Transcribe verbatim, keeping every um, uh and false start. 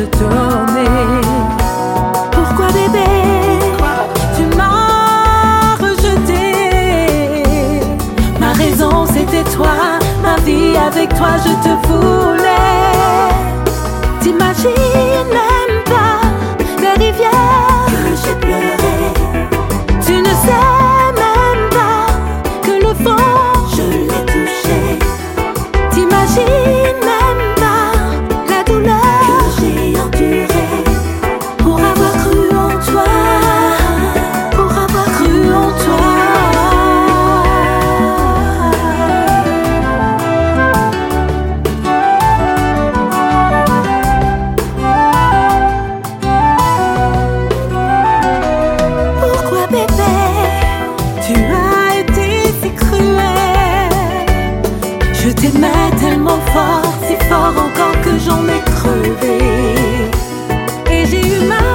te donner. Pourquoi bébé, tu m'as rejeté? Ma raison c'était toi, ma vie avec toi je te voulais. T'imagines même pas les rivières que j'ai pleuré. Tu ne sais même pas que le fond je l'ai touché. T'imagines même pas la douleur que j'ai endurée pour avoir cru en toi, pour avoir cru en toi. Pourquoi bébé, tu as été si cruel? Je t'aimais tellement fort, si fort encore que j'en ai crevé. Et j'ai eu mal